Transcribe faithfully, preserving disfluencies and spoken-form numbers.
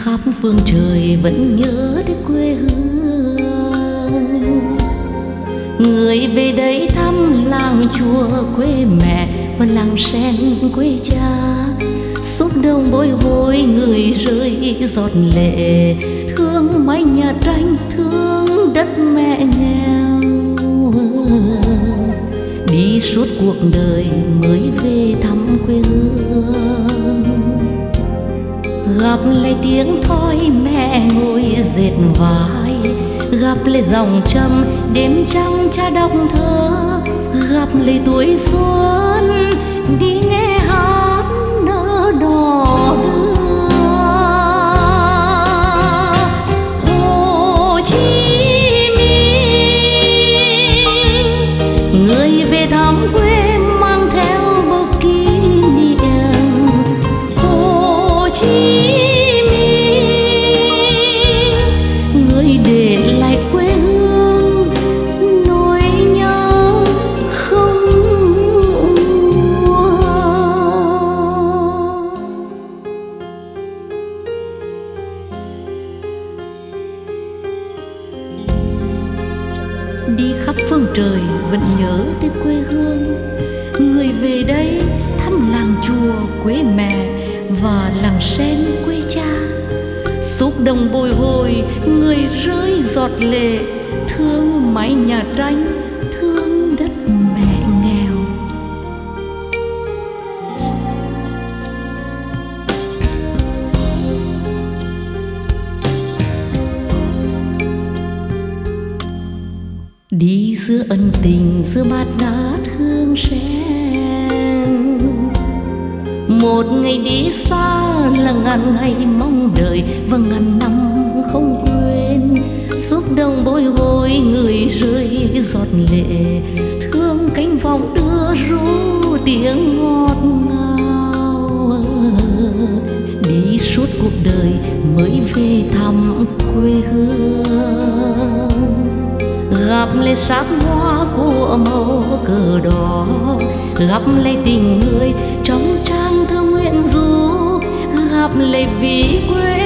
khắp phương trời vẫn nhớ tới quê hương. Người về đây thăm làng chùa quê mẹ và làng sen quê cha. Xúc động bồi hồi người rơi giọt lệ, thương mái nhà tranh, thương đất mẹ nghèo. Đi suốt cuộc đời mới về thăm quê hương, gặp lại tiếng thói mẹ ngồi dệt vải, gặp lại dòng trầm đêm trăng cha đọc thơ, gặp lại tuổi xuân đi nghe hát nở đỏ đưa. Hồ Chí Minh, người về thăm quê mang theo bao kỷ niệm. Hồ Chí Minh, người để lại quê hương nỗi nhớ không nguôi. Đi khắp phương trời vẫn nhớ tới quê hương, người về đây thăm làng chùa quê mẹ và làng sen quê cha. Xúc động bồi hồi người rơi giọt lệ, thương mái nhà tranh, thương đất mẹ nghèo. Đi giữa ân tình giữa bát ngát hương sen, một ngày đi xa là ngàn ngày mong đợi và ngàn năm không quên. Xúc động bồi hồi người rơi giọt lệ, thương cánh vọng đưa ru tiếng ngọt ngào. Đi suốt cuộc đời mới về thăm quê hương, gặp lại sắc hoa của màu cờ đỏ, gặp lại tình người trong trang thơ nguyện ru, gặp lại vì quê